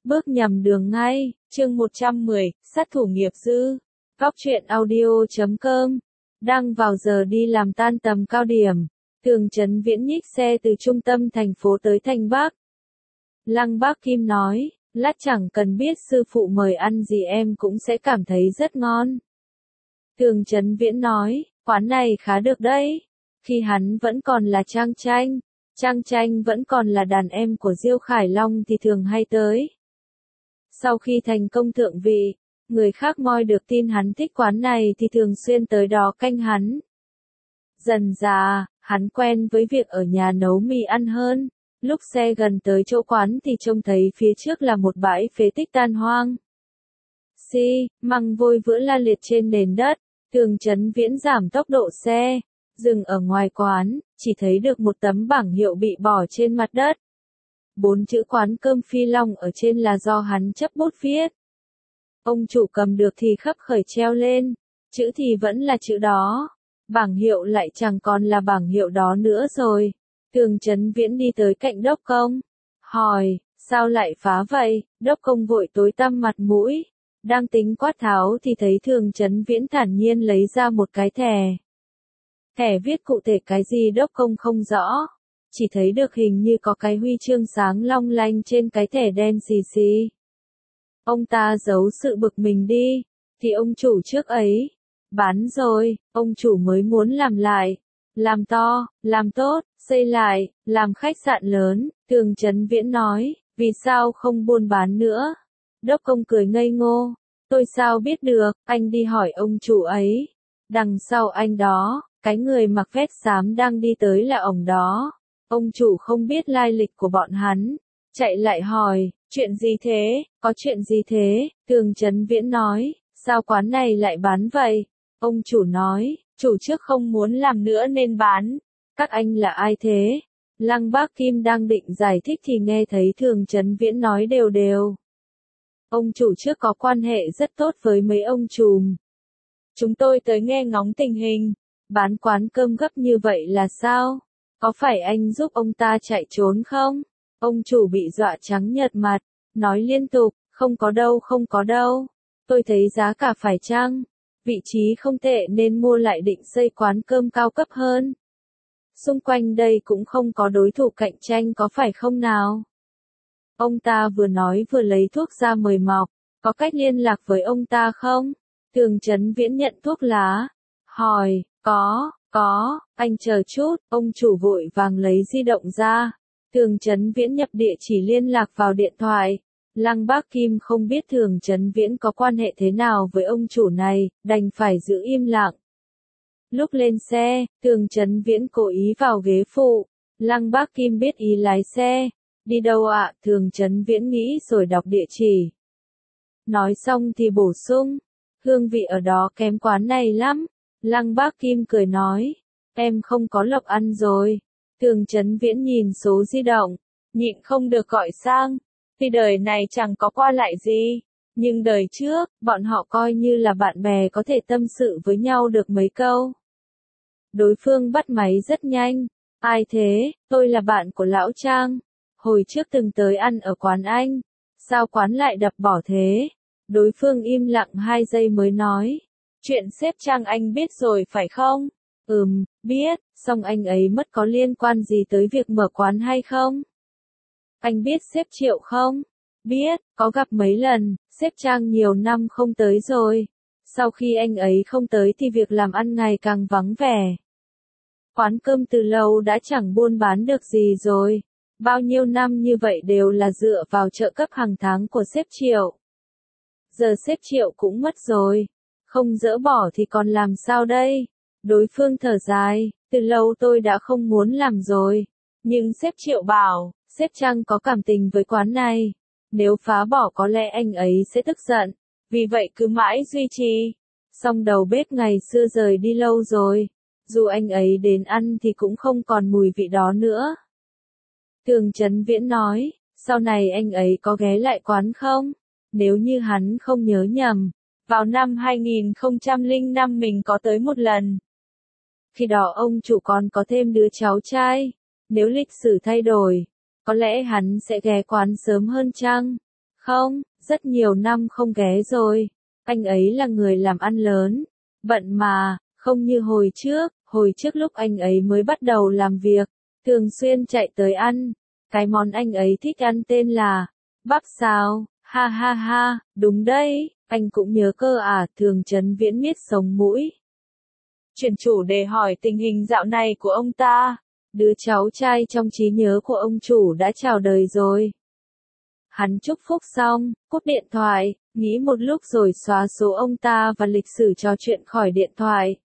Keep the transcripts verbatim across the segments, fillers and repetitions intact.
bước nhầm đường ngay, chương một trăm mười, sát thủ nghiệp dư. Góc truyện audio chấm com. Đang vào giờ đi làm tan tầm cao điểm, Thường Chấn Viễn nhích xe từ trung tâm thành phố tới Thanh Bắc. Lăng Bác Kim nói, lát chẳng cần biết sư phụ mời ăn gì em cũng sẽ cảm thấy rất ngon. Thường Chấn Viễn nói, quán này khá được đấy. Khi hắn vẫn còn là Trang Tranh, Trang Tranh vẫn còn là đàn em của Diêu Khải Long thì thường hay tới. Sau khi thành công thượng vị, người khác moi được tin hắn thích quán này thì thường xuyên tới đó canh hắn. Dần dà, hắn quen với việc ở nhà nấu mì ăn hơn. Lúc xe gần tới chỗ quán thì trông thấy phía trước là một bãi phế tích tan hoang. Xi, măng vôi vữa la liệt trên nền đất. Thường Chấn Viễn giảm tốc độ xe, dừng ở ngoài quán, chỉ thấy được một tấm bảng hiệu bị bỏ trên mặt đất. Bốn chữ quán cơm Phi Long ở trên là do hắn chấp bút viết. Ông chủ cầm được thì khấp khởi treo lên, chữ thì vẫn là chữ đó, bảng hiệu lại chẳng còn là bảng hiệu đó nữa rồi. Thường Chấn Viễn đi tới cạnh đốc công, hỏi, sao lại phá vậy? Đốc công vội tối tăm mặt mũi, đang tính quát tháo thì thấy Thường Chấn Viễn thản nhiên lấy ra một cái thẻ. Thẻ viết cụ thể cái gì đốc công không rõ, chỉ thấy được hình như có cái huy chương sáng long lanh trên cái thẻ đen xì xì. Ông ta giấu sự bực mình đi, thì ông chủ trước ấy, bán rồi, ông chủ mới muốn làm lại, làm to, làm tốt, xây lại, làm khách sạn lớn. Thường Chấn Viễn nói, vì sao không buôn bán nữa? Đốc công cười ngây ngô, tôi sao biết được, anh đi hỏi ông chủ ấy. Đằng sau anh đó, cái người mặc vest xám đang đi tới là ổng đó. Ông chủ không biết lai lịch của bọn hắn, chạy lại hỏi, chuyện gì thế, có chuyện gì thế? Thường Chấn Viễn nói, sao quán này lại bán vậy? Ông chủ nói, chủ trước không muốn làm nữa nên bán. Các anh là ai thế? Lăng Bác Kim đang định giải thích thì nghe thấy Thường Chấn Viễn nói đều đều. Ông chủ trước có quan hệ rất tốt với mấy ông trùm. Chúng tôi tới nghe ngóng tình hình. Bán quán cơm gấp như vậy là sao? Có phải anh giúp ông ta chạy trốn không? Ông chủ bị dọa trắng nhợt mặt, nói liên tục, không có đâu không có đâu. Tôi thấy giá cả phải chăng, vị trí không tệ nên mua lại định xây quán cơm cao cấp hơn. Xung quanh đây cũng không có đối thủ cạnh tranh có phải không nào? Ông ta vừa nói vừa lấy thuốc ra mời mọc, có cách liên lạc với ông ta không? Thường Chấn Viễn nhận thuốc lá, hỏi, có, có, anh chờ chút, ông chủ vội vàng lấy di động ra. Thường Chấn Viễn nhập địa chỉ liên lạc vào điện thoại. Lăng Bác Kim không biết Thường Chấn Viễn có quan hệ thế nào với ông chủ này, đành phải giữ im lặng. Lúc lên xe, Thường Chấn Viễn cố ý vào ghế phụ. Lăng Bác Kim biết ý lái xe. Đi đâu ạ? Thường Chấn Viễn nghĩ rồi đọc địa chỉ. Nói xong thì bổ sung, hương vị ở đó kém quán này lắm. Lăng Bác Kim cười nói, em không có lộc ăn rồi. Thường Chấn Viễn nhìn số di động, nhịn không được gọi sang. Tuy đời này chẳng có qua lại gì, nhưng đời trước, bọn họ coi như là bạn bè có thể tâm sự với nhau được mấy câu. Đối phương bắt máy rất nhanh. Ai thế? Tôi là bạn của Lão Trang. Hồi trước từng tới ăn ở quán anh. Sao quán lại đập bỏ thế? Đối phương im lặng hai giây mới nói. Chuyện sếp Trang anh biết rồi phải không? Ừm, biết, song anh ấy mất có liên quan gì tới việc mở quán hay không? Anh biết sếp Triệu không? Biết, có gặp mấy lần, sếp Trang nhiều năm không tới rồi. Sau khi anh ấy không tới thì việc làm ăn ngày càng vắng vẻ. Quán cơm từ lâu đã chẳng buôn bán được gì rồi. Bao nhiêu năm như vậy đều là dựa vào trợ cấp hàng tháng của sếp Triệu. Giờ sếp Triệu cũng mất rồi. Không dỡ bỏ thì còn làm sao đây? Đối phương thở dài, từ lâu tôi đã không muốn làm rồi. Nhưng sếp Triệu bảo, sếp Trang có cảm tình với quán này. Nếu phá bỏ có lẽ anh ấy sẽ tức giận. Vì vậy cứ mãi duy trì. Song đầu bếp ngày xưa rời đi lâu rồi. Dù anh ấy đến ăn thì cũng không còn mùi vị đó nữa. Thường Chấn Viễn nói, sau này anh ấy có ghé lại quán không? Nếu như hắn không nhớ nhầm, vào năm hai nghìn không trăm lẻ năm mình có tới một lần. Khi đó ông chủ còn có thêm đứa cháu trai. Nếu lịch sử thay đổi, có lẽ hắn sẽ ghé quán sớm hơn chăng? Không, rất nhiều năm không ghé rồi. Anh ấy là người làm ăn lớn. Bận mà, không như hồi trước, hồi trước lúc anh ấy mới bắt đầu làm việc, thường xuyên chạy tới ăn. Cái món anh ấy thích ăn tên là bắp xào, ha ha ha, đúng đấy, anh cũng nhớ cơ à, Thường Chấn Viễn miết sống mũi. Chuyển chủ đề hỏi tình hình dạo này của ông ta. Đứa cháu trai trong trí nhớ của ông chủ đã chào đời rồi. Hắn chúc phúc xong, cúp điện thoại, nghĩ một lúc rồi xóa số ông ta và lịch sử trò chuyện khỏi điện thoại.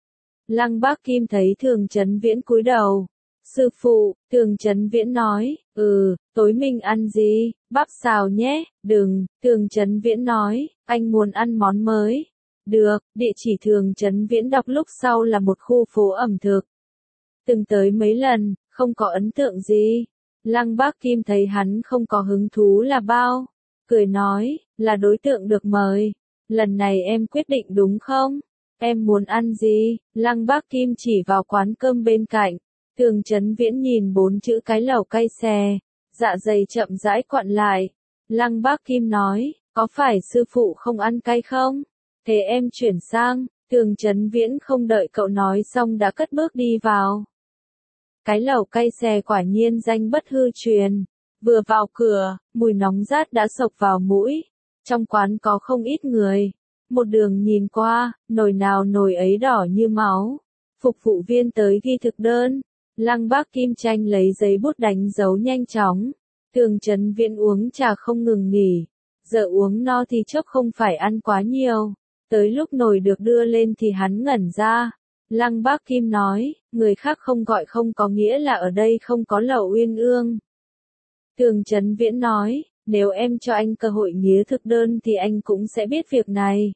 Lăng Bác Kim thấy Thường Chấn Viễn cúi đầu. Sư phụ, Thường Chấn Viễn nói, ừ, tối mình ăn gì, bắp xào nhé, đừng, Thường Chấn Viễn nói, anh muốn ăn món mới. Được, địa chỉ Thường Chấn Viễn đọc lúc sau là một khu phố ẩm thực. Từng tới mấy lần, không có ấn tượng gì. Lăng Bác Kim thấy hắn không có hứng thú là bao. Cười nói, là đối tượng được mời. Lần này em quyết định đúng không? Em muốn ăn gì? Lăng Bác Kim chỉ vào quán cơm bên cạnh. Thường Chấn Viễn nhìn bốn chữ cái lẩu cay xè. Dạ dày chậm rãi quặn lại. Lăng Bác Kim nói, có phải sư phụ không ăn cay không? Thế em chuyển sang. Thường Chấn Viễn không đợi cậu nói xong đã cất bước đi vào. Cái lẩu cay xè quả nhiên danh bất hư truyền. Vừa vào cửa, mùi nóng rát đã sộc vào mũi. Trong quán có không ít người. Một đường nhìn qua, nồi nào nồi ấy đỏ như máu. Phục vụ viên tới ghi thực đơn. Lăng Bác Kim tranh lấy giấy bút đánh dấu nhanh chóng. Thường Chấn Viễn uống trà không ngừng nghỉ. Giờ uống no thì chốc không phải ăn quá nhiều. Tới lúc nồi được đưa lên thì hắn ngẩn ra. Lăng Bác Kim nói, người khác không gọi không có nghĩa là ở đây không có lẩu uyên ương. Thường Chấn Viễn nói, nếu em cho anh cơ hội nghía thực đơn thì anh cũng sẽ biết việc này.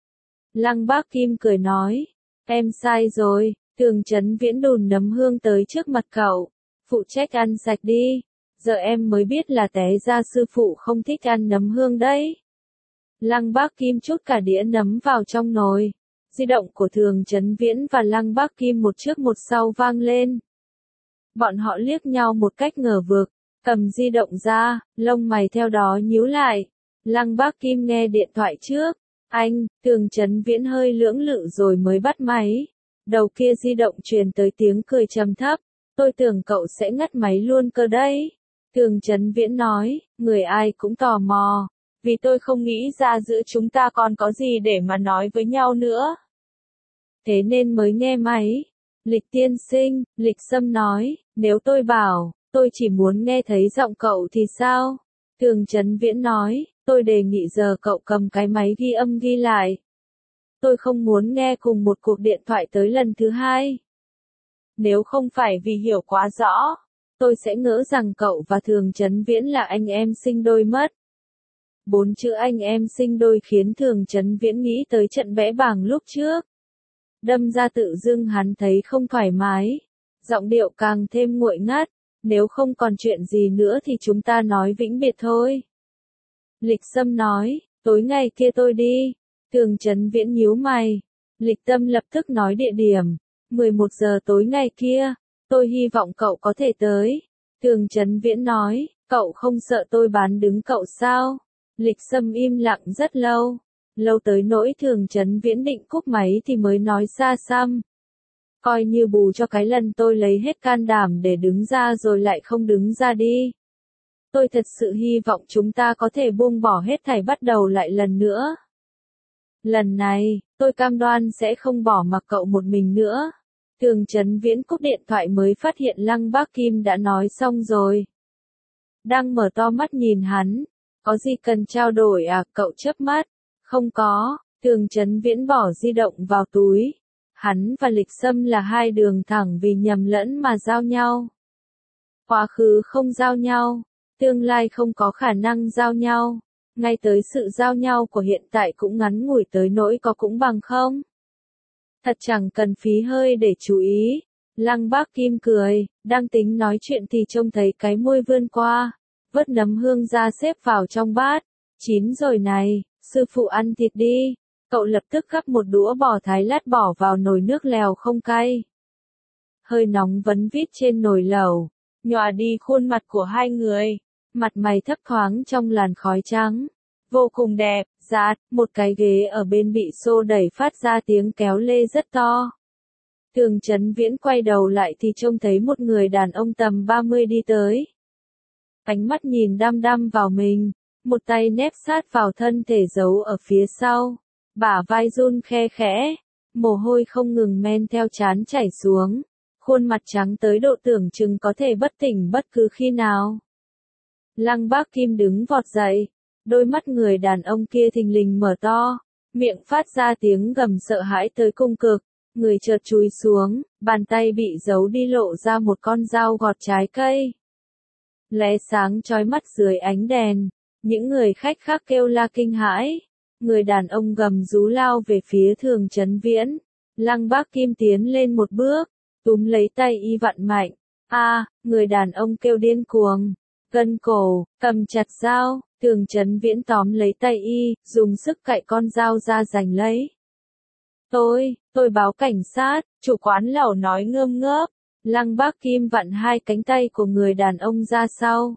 Lăng Bác Kim cười nói, em sai rồi. Thường Chấn Viễn đùn nấm hương tới trước mặt cậu. Phụ trách ăn sạch đi. Giờ em mới biết là té ra sư phụ không thích ăn nấm hương đấy. Lăng Bác Kim trút cả đĩa nấm vào trong nồi. Di động của Thường Chấn Viễn và Lăng Bác Kim một trước một sau vang lên. Bọn họ liếc nhau một cách ngờ vực, cầm di động ra, lông mày theo đó nhíu lại. Lăng Bác Kim nghe điện thoại trước. Anh, Thường Chấn Viễn hơi lưỡng lự rồi mới bắt máy. Đầu kia di động truyền tới tiếng cười trầm thấp. Tôi tưởng cậu sẽ ngắt máy luôn cơ đấy. Thường Chấn Viễn nói, người ai cũng tò mò. Vì tôi không nghĩ ra giữa chúng ta còn có gì để mà nói với nhau nữa. Thế nên mới nghe máy. Lịch tiên sinh, Lịch Sâm nói, nếu tôi bảo, tôi chỉ muốn nghe thấy giọng cậu thì sao? Thường Chấn Viễn nói, tôi đề nghị giờ cậu cầm cái máy ghi âm ghi lại. Tôi không muốn nghe cùng một cuộc điện thoại tới lần thứ hai. Nếu không phải vì hiểu quá rõ, tôi sẽ ngỡ rằng cậu và Thường Chấn Viễn là anh em sinh đôi mất. Bốn chữ anh em sinh đôi khiến Thường Chấn Viễn nghĩ tới trận bẽ bàng lúc trước. Đâm ra tự dưng hắn thấy không thoải mái. Giọng điệu càng thêm nguội ngắt. Nếu không còn chuyện gì nữa thì chúng ta nói vĩnh biệt thôi. Lịch Sâm nói, tối ngày kia tôi đi. Thường Chấn Viễn nhíu mày. Lịch Tâm lập tức nói địa điểm. mười một giờ tối ngày kia. Tôi hy vọng cậu có thể tới. Thường Chấn Viễn nói, cậu không sợ tôi bán đứng cậu sao? Lịch Sâm im lặng rất lâu. Lâu tới nỗi Thường Chấn Viễn định cúp máy thì mới nói xa xăm. Coi như bù cho cái lần tôi lấy hết can đảm để đứng ra rồi lại không đứng ra đi. Tôi thật sự hy vọng chúng ta có thể buông bỏ hết thảy bắt đầu lại lần nữa. Lần này, tôi cam đoan sẽ không bỏ mặc cậu một mình nữa. Thường Chấn Viễn cúp điện thoại mới phát hiện Lăng Bác Kim đã nói xong rồi. Đang mở to mắt nhìn hắn. Có gì cần trao đổi à, cậu chớp mắt. Không có, Thường Chấn Viễn bỏ di động vào túi. Hắn và Lịch Sâm là hai đường thẳng vì nhầm lẫn mà giao nhau. Quá khứ không giao nhau, tương lai không có khả năng giao nhau. Ngay tới sự giao nhau của hiện tại cũng ngắn ngủi tới nỗi có cũng bằng không. Thật chẳng cần phí hơi để chú ý. Lăng Bác Kim cười, đang tính nói chuyện thì trông thấy cái môi vươn qua. Vớt nấm hương ra xếp vào trong bát. Chín rồi này, sư phụ ăn thịt đi. Cậu lập tức gắp một đũa bò thái lát bỏ vào nồi nước lèo không cay. Hơi nóng vấn vít trên nồi lẩu, nhòa đi khuôn mặt của hai người. mặt mày thấp thoáng trong làn khói trắng. Vô cùng đẹp, dạt, một cái ghế ở bên bị xô đẩy phát ra tiếng kéo lê rất to. Thường Chấn Viễn quay đầu lại thì trông thấy một người đàn ông tầm ba mươi đi tới. Ánh mắt nhìn đăm đăm vào mình, một tay nép sát vào thân thể giấu ở phía sau, bả vai run khe khẽ, mồ hôi không ngừng men theo trán chảy xuống, khuôn mặt trắng tới độ tưởng chừng có thể bất tỉnh bất cứ khi nào. Lăng Bác Kim đứng vọt dậy, đôi mắt người đàn ông kia thình lình mở to, miệng phát ra tiếng gầm sợ hãi tới cùng cực, người chợt chúi xuống, bàn tay bị giấu đi lộ ra một con dao gọt trái cây. Lóe sáng chói mắt dưới ánh đèn, những người khách khác kêu la kinh hãi. Người đàn ông gầm rú lao về phía Thường Chấn Viễn. Lăng Bác Kim tiến lên một bước, túm lấy tay y vặn mạnh. A, à, người đàn ông kêu điên cuồng, gân cổ, cầm chặt dao. Thường Chấn Viễn tóm lấy tay y, dùng sức cạy con dao ra giành lấy. Tôi, tôi báo cảnh sát, chủ quán lẩu nói ngơm ngớp. Lăng Bác Kim vặn hai cánh tay của người đàn ông ra sau,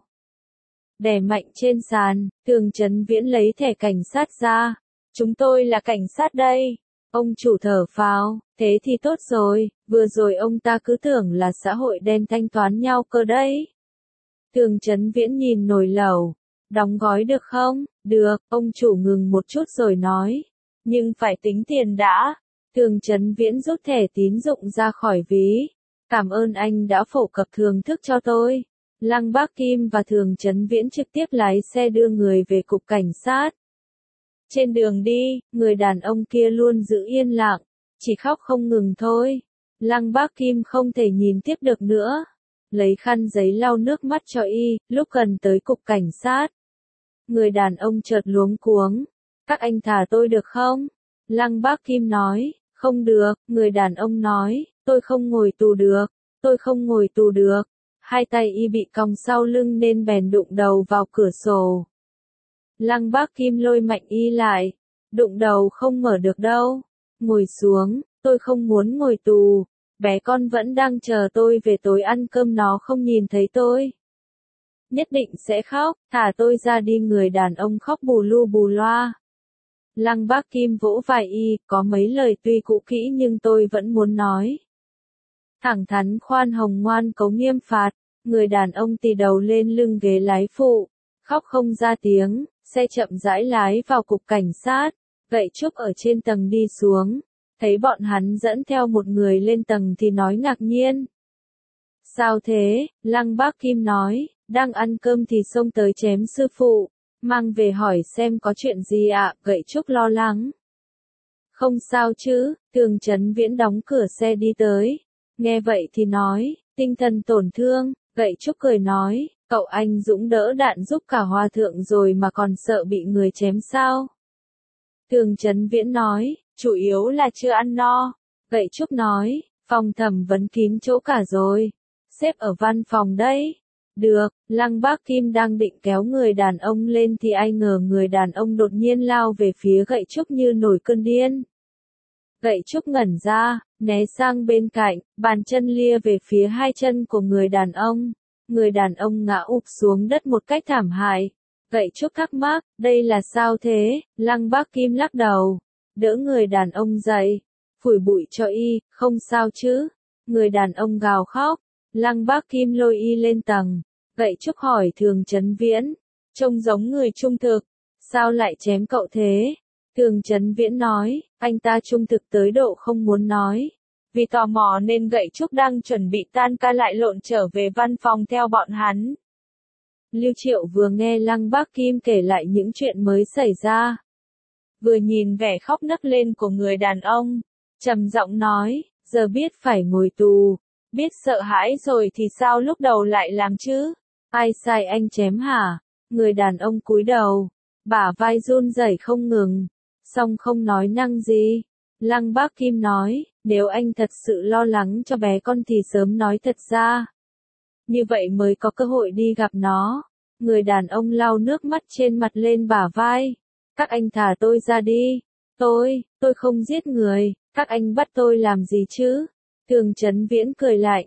đè mạnh trên sàn. Thường Chấn Viễn lấy thẻ cảnh sát ra. Chúng tôi là cảnh sát đây. Ông chủ thở phào, thế thì tốt rồi, vừa rồi ông ta cứ tưởng là xã hội đen thanh toán nhau cơ đấy. Thường Chấn Viễn nhìn nồi lẩu, đóng gói được không? Được, ông chủ ngừng một chút rồi nói. Nhưng phải tính tiền đã. Thường Chấn Viễn rút thẻ tín dụng ra khỏi ví. Cảm ơn anh đã phổ cập thưởng thức cho tôi. Lăng Bác Kim và Thường Chấn Viễn trực tiếp lái xe đưa người về cục cảnh sát. Trên đường đi, người đàn ông kia luôn giữ yên lặng, chỉ khóc không ngừng thôi. Lăng Bác Kim không thể nhìn tiếp được nữa. Lấy khăn giấy lau nước mắt cho y, lúc gần tới cục cảnh sát. Người đàn ông chợt luống cuống. Các anh thả tôi được không? Lăng Bác Kim nói, không được. Người đàn ông nói, tôi không ngồi tù được, tôi không ngồi tù được. Hai tay y bị còng sau lưng nên bèn đụng đầu vào cửa sổ. Lăng Bác Kim lôi mạnh y lại. Đụng đầu không mở được đâu. Ngồi xuống, tôi không muốn ngồi tù. Bé con vẫn đang chờ tôi về tối ăn cơm, nó không nhìn thấy tôi. Nhất định sẽ khóc, thả tôi ra đi. Người đàn ông khóc bù lu bù loa. Lăng Bác Kim vỗ vai y, có mấy lời tuy cũ kỹ nhưng tôi vẫn muốn nói. Thẳng thắn khoan hồng ngoan cố nghiêm phạt. Người đàn ông tì đầu lên lưng ghế lái phụ, khóc không ra tiếng. Xe chậm rãi lái vào cục cảnh sát. Gậy Trúc ở trên tầng đi xuống, thấy bọn hắn dẫn theo một người lên tầng thì nói ngạc nhiên. Sao thế? Lăng Bác Kim nói, đang ăn cơm thì xông tới chém sư phụ, mang về hỏi xem có chuyện gì ạ. À? Gậy Trúc lo lắng. Không sao chứ? Thường Chấn Viễn đóng cửa xe đi tới. Nghe vậy thì nói, tinh thần tổn thương. Gậy Trúc cười nói, cậu anh dũng đỡ đạn giúp cả hòa thượng rồi mà còn sợ bị người chém sao? Thường Chấn Viễn nói, chủ yếu là chưa ăn no. Gậy Trúc nói, phòng thẩm vấn kín chỗ cả rồi. Xếp ở văn phòng đấy. Được. Lăng Bác Kim đang định kéo người đàn ông lên thì ai ngờ người đàn ông đột nhiên lao về phía Gậy Trúc như nổi cơn điên. Gậy Trúc ngẩn ra, né sang bên cạnh, bàn chân lia về phía hai chân của người đàn ông. Người đàn ông ngã ụp xuống đất một cách thảm hại. Gậy Trúc thắc mắc, đây là sao thế? Lăng Bác Kim lắc đầu, đỡ người đàn ông dậy, phủi bụi cho y, không sao chứ? Người đàn ông gào khóc. Lăng Bác Kim lôi y lên tầng. Gậy Trúc hỏi Thường Chấn Viễn, trông giống người trung thực, sao lại chém cậu thế? Thường Chấn Viễn nói, anh ta trung thực tới độ không muốn nói. Vì tò mò nên Gậy Trúc đang chuẩn bị tan ca lại lộn trở về văn phòng theo bọn hắn. Lưu Triệu vừa nghe Lăng Bác Kim kể lại những chuyện mới xảy ra, vừa nhìn vẻ khóc nấc lên của người đàn ông, trầm giọng nói, giờ biết phải ngồi tù, biết sợ hãi rồi thì sao lúc đầu lại làm chứ? Ai sai anh chém hả? Người đàn ông cúi đầu, bả vai run rẩy không ngừng, song không nói năng gì. Lăng Bác Kim nói, nếu anh thật sự lo lắng cho bé con thì sớm nói thật ra. Như vậy mới có cơ hội đi gặp nó. Người đàn ông lau nước mắt trên mặt lên bả vai. Các anh thả tôi ra đi. Tôi, tôi không giết người. Các anh bắt tôi làm gì chứ? Thường Chấn Viễn cười lạnh.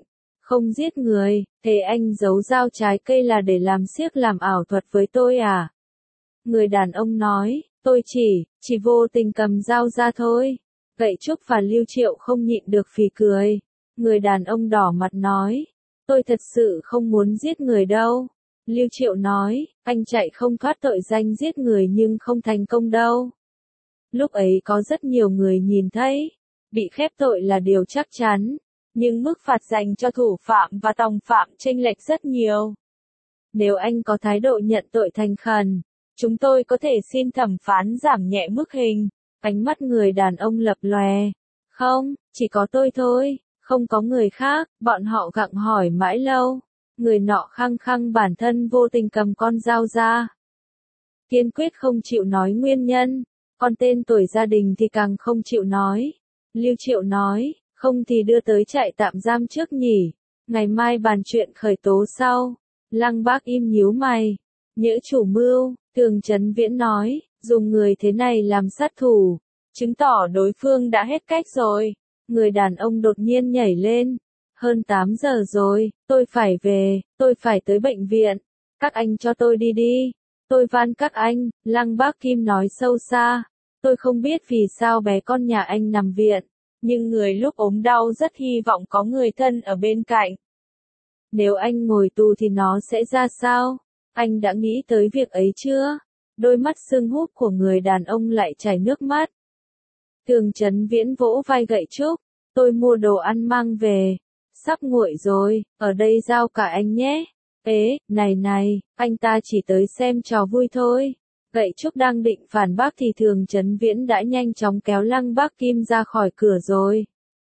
Không giết người, thế anh giấu dao trái cây là để làm xiếc làm ảo thuật với tôi à? Người đàn ông nói, tôi chỉ, chỉ vô tình cầm dao ra thôi. Gậy Trúc và Lưu Triệu không nhịn được phì cười. Người đàn ông đỏ mặt nói, tôi thật sự không muốn giết người đâu. Lưu Triệu nói, anh chạy không thoát tội danh giết người nhưng không thành công đâu. Lúc ấy có rất nhiều người nhìn thấy, bị khép tội là điều chắc chắn, nhưng mức phạt dành cho thủ phạm và tòng phạm chênh lệch rất nhiều. Nếu anh có thái độ nhận tội thành khẩn, chúng tôi có thể xin thẩm phán giảm nhẹ mức hình. Ánh mắt người đàn ông lập lòe. Không, chỉ có tôi thôi, không có người khác, bọn họ gặng hỏi mãi lâu. Người nọ khăng khăng bản thân vô tình cầm con dao ra. Kiên quyết không chịu nói nguyên nhân, còn tên tuổi gia đình thì càng không chịu nói. Lưu Triệu nói, không thì đưa tới trại tạm giam trước nhỉ, ngày mai bàn chuyện khởi tố sau. Lăng Bác im nhíu mày. Nhỡ chủ mưu, Tường Chấn Viễn nói, dùng người thế này làm sát thủ, chứng tỏ đối phương đã hết cách rồi. Người đàn ông đột nhiên nhảy lên. Hơn tám giờ rồi, tôi phải về, tôi phải tới bệnh viện. Các anh cho tôi đi đi. Tôi van các anh, Lăng Bác Kim nói sâu xa. Tôi không biết vì sao bé con nhà anh nằm viện, nhưng người lúc ốm đau rất hy vọng có người thân ở bên cạnh. Nếu anh ngồi tù thì nó sẽ ra sao? Anh đã nghĩ tới việc ấy chưa? Đôi mắt sưng húp của người đàn ông lại chảy nước mắt. Tường Chấn Viễn vỗ vai Gậy Trúc. Tôi mua đồ ăn mang về. Sắp nguội rồi, ở đây giao cả anh nhé. Ế, này này, anh ta chỉ tới xem trò vui thôi. Gậy Trúc đang định phản bác thì Tường Chấn Viễn đã nhanh chóng kéo Lăng Bác Kim ra khỏi cửa rồi.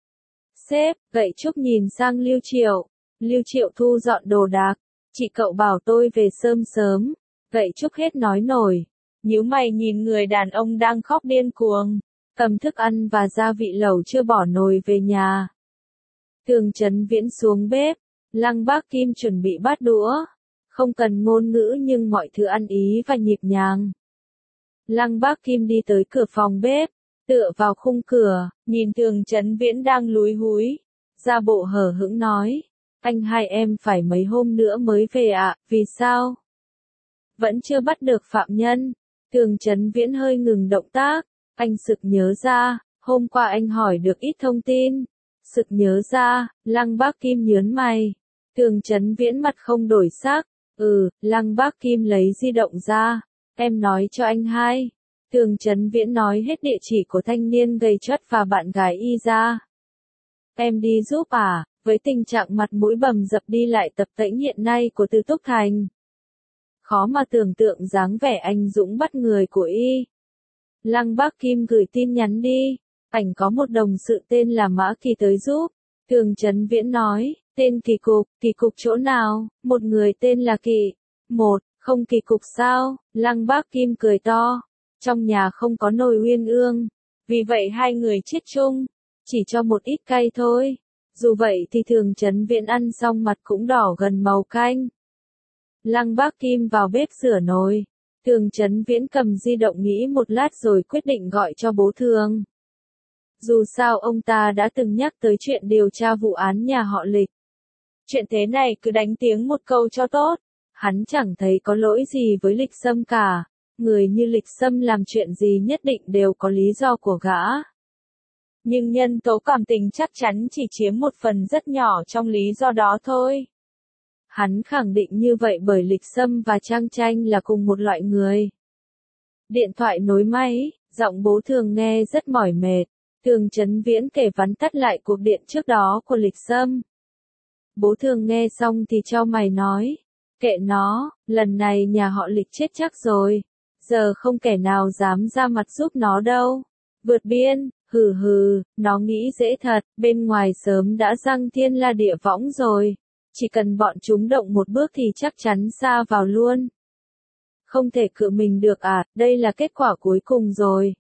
Sếp, Gậy Trúc nhìn sang Lưu Triệu. Lưu Triệu thu dọn đồ đạc. Chị cậu bảo tôi về sớm sớm. Gậy Trúc hết nói nổi. Nhíu mày nhìn người đàn ông đang khóc điên cuồng. Cầm thức ăn và gia vị lẩu chưa bỏ nồi về nhà. Tường Chấn Viễn xuống bếp. Lăng Bác Kim chuẩn bị bát đũa. Không cần ngôn ngữ nhưng mọi thứ ăn ý và nhịp nhàng. Lăng Bác Kim đi tới cửa phòng bếp. Tựa vào khung cửa, nhìn Tường Chấn Viễn đang lúi húi. Ra bộ hờ hững nói. Anh hai em phải mấy hôm nữa mới về ạ, à, vì sao? Vẫn chưa bắt được phạm nhân. Tường Chấn Viễn hơi ngừng động tác. Anh sực nhớ ra, hôm qua anh hỏi được ít thông tin. Sực nhớ ra, Lăng Bác Kim nhớn mày. Tường Chấn Viễn mặt không đổi sắc. Ừ, Lăng Bác Kim lấy di động ra. Em nói cho anh hai. Tường Chấn Viễn nói hết địa chỉ của thanh niên gầy chất và bạn gái y ra. Em đi giúp à, với tình trạng mặt mũi bầm dập đi lại tập tễnh hiện nay của Từ Túc Thành. Khó mà tưởng tượng dáng vẻ anh dũng bắt người của y. Lăng Bác Kim gửi tin nhắn đi. Ảnh có một đồng sự tên là Mã Kỳ tới giúp. Tường Chấn Viễn nói, tên kỳ cục, kỳ cục chỗ nào, một người tên là Kỳ. Một, không kỳ cục sao, Lăng Bác Kim cười to. Trong nhà không có nồi uyên ương. Vì vậy hai người chết chung. Chỉ cho một ít cay thôi. Dù vậy thì Tường Chấn Viễn ăn xong mặt cũng đỏ gần màu canh. Lăng Bác Kim vào bếp rửa nồi. Tường Chấn Viễn cầm di động nghĩ một lát rồi quyết định gọi cho bố Tường. Dù sao ông ta đã từng nhắc tới chuyện điều tra vụ án nhà họ Lịch. Chuyện thế này cứ đánh tiếng một câu cho tốt. Hắn chẳng thấy có lỗi gì với Lịch Sâm cả. Người như Lịch Sâm làm chuyện gì nhất định đều có lý do của gã. Nhưng nhân tố cảm tình chắc chắn chỉ chiếm một phần rất nhỏ trong lý do đó thôi. Hắn khẳng định như vậy bởi Lịch Sâm và Trang Tranh là cùng một loại người. Điện thoại nối máy, giọng bố Thường nghe rất mỏi mệt. Tường Chấn Viễn kể vắn tắt lại cuộc điện trước đó của Lịch Sâm. Bố Thường nghe xong thì chau mày nói. Kệ nó, lần này nhà họ Lịch chết chắc rồi. Giờ không kẻ nào dám ra mặt giúp nó đâu. Vượt biên, hừ hừ, nó nghĩ dễ thật, bên ngoài sớm đã răng thiên la địa võng rồi. Chỉ cần bọn chúng động một bước thì chắc chắn xa vào luôn. Không thể cự mình được à, đây là kết quả cuối cùng rồi.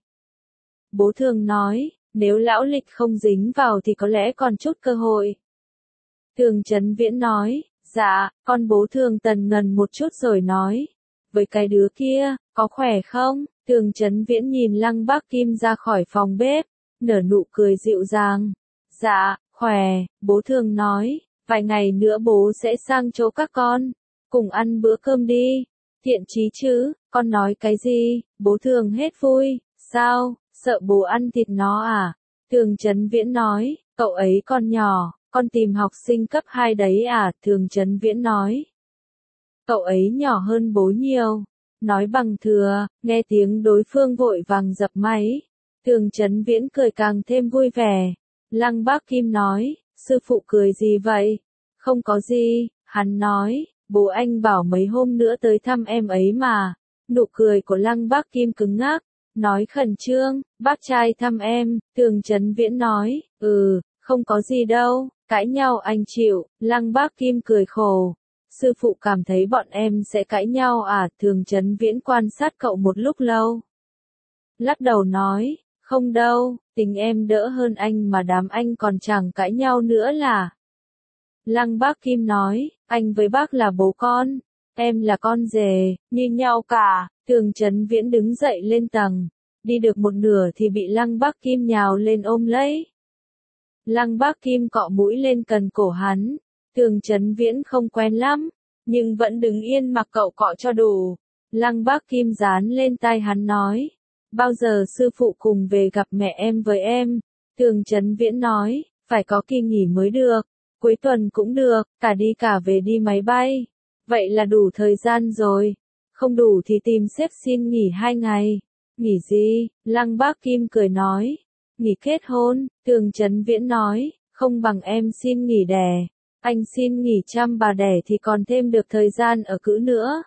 Bố Thường nói, nếu lão Lịch không dính vào thì có lẽ còn chút cơ hội. Tường Chấn Viễn nói, dạ, con bố Thường tần ngần một chút rồi nói. Với cái đứa kia, có khỏe không? Tường Chấn Viễn nhìn Lăng Bác Kim ra khỏi phòng bếp, nở nụ cười dịu dàng. Dạ, khỏe, bố Thường nói. Vài ngày nữa bố sẽ sang chỗ các con, cùng ăn bữa cơm đi. Thiện chí chứ, con nói cái gì, bố thường hết vui, sao, sợ bố ăn thịt nó à? Thường Chấn Viễn nói, cậu ấy còn nhỏ, con tìm học sinh cấp hai đấy à? Thường Chấn Viễn nói, cậu ấy nhỏ hơn bố nhiều. Nói bằng thừa, nghe tiếng đối phương vội vàng dập máy. Thường Chấn Viễn cười càng thêm vui vẻ. Lăng Bác Kim nói, sư phụ cười gì vậy? Không có gì, hắn nói, bố anh bảo mấy hôm nữa tới thăm em ấy mà. Nụ cười của Lăng Bác Kim cứng ngắc, nói khẩn trương, bác trai thăm em. Thường Chấn Viễn nói, ừ, không có gì đâu, cãi nhau anh chịu. Lăng Bác Kim cười khổ. Sư phụ cảm thấy bọn em sẽ cãi nhau à? Thường Chấn Viễn quan sát cậu một lúc lâu. Lắc đầu nói, không đâu, tình em đỡ hơn anh mà đám anh còn chẳng cãi nhau nữa là. Lăng Bác Kim nói, anh với bác là bố con, em là con rể, như nhau cả. Thường Chấn Viễn đứng dậy lên tầng, đi được một nửa thì bị Lăng Bác Kim nhào lên ôm lấy. Lăng Bác Kim cọ mũi lên cần cổ hắn. Thường Chấn Viễn không quen lắm, nhưng vẫn đứng yên mặc cậu cọ cho đủ. Lăng Bác Kim dán lên tai hắn nói, bao giờ sư phụ cùng về gặp mẹ em với em? Thường Chấn Viễn nói, phải có kỳ nghỉ mới được, cuối tuần cũng được, cả đi cả về đi máy bay. Vậy là đủ thời gian rồi, không đủ thì tìm sếp xin nghỉ hai ngày. Nghỉ gì? Lăng Bác Kim cười nói, nghỉ kết hôn. Thường Chấn Viễn nói, không bằng em xin nghỉ đẻ. Anh xin nghỉ chăm bà đẻ thì còn thêm được thời gian ở cữ nữa.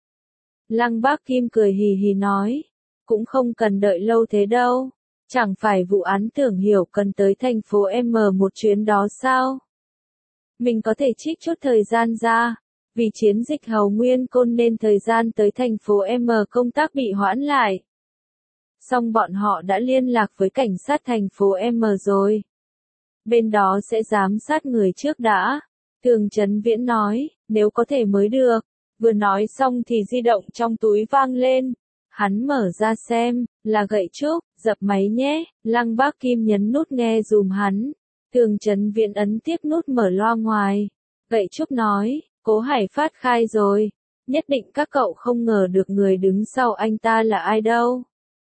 Lăng Bác Kim cười hì hì nói, cũng không cần đợi lâu thế đâu. Chẳng phải vụ án Tưởng Hiểu cần tới thành phố M một chuyến đó sao? Mình có thể trích chút thời gian ra. Vì chiến dịch Hầu Nguyên Côn nên thời gian tới thành phố M công tác bị hoãn lại. Song bọn họ đã liên lạc với cảnh sát thành phố M rồi. Bên đó sẽ giám sát người trước đã. Thường Chấn Viễn nói, nếu có thể mới được. Vừa nói xong thì di động trong túi vang lên. Hắn mở ra xem, là gậy trúc, dập máy nhé. Lăng Bác Kim nhấn nút nghe dùm hắn. Thường Chấn Viễn ấn tiếp nút mở loa ngoài. Gậy trúc nói, Cố Hải Phát khai rồi. Nhất định các cậu không ngờ được người đứng sau anh ta là ai đâu.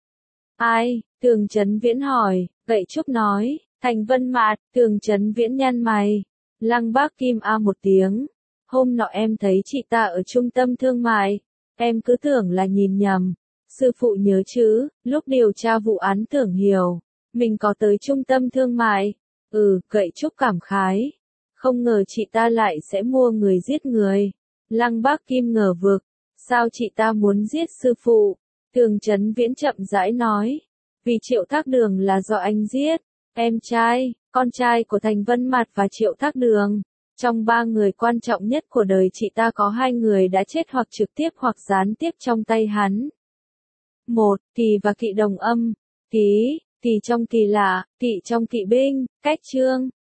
Ai? Thường Chấn Viễn hỏi. Gậy trúc nói, Thành Vân Mạt. Thường Chấn Viễn nhăn mày. Lăng Bác Kim a một tiếng. Hôm nọ em thấy chị ta ở trung tâm thương mại. Em cứ tưởng là nhìn nhầm. Sư phụ nhớ chứ, lúc điều tra vụ án Tưởng Hiểu, mình có tới trung tâm thương mại. Ừ, Gậy trúc cảm khái. Không ngờ chị ta lại sẽ mua người giết người. Lăng Bác Kim ngờ vực. Sao chị ta muốn giết sư phụ? Thường Chấn Viễn chậm rãi nói. Vì Triệu Thác Đường là do anh giết. Em trai, con trai của Thành Vân Mạt và Triệu Thác Đường. Trong ba người quan trọng nhất của đời chị ta có hai người đã chết hoặc trực tiếp hoặc gián tiếp trong tay hắn. Một, Tỳ và Kỵ Đồng Âm. Tý, Tỳ trong Kỳ Lạ, Kỵ trong Kỵ Binh. Cách chương.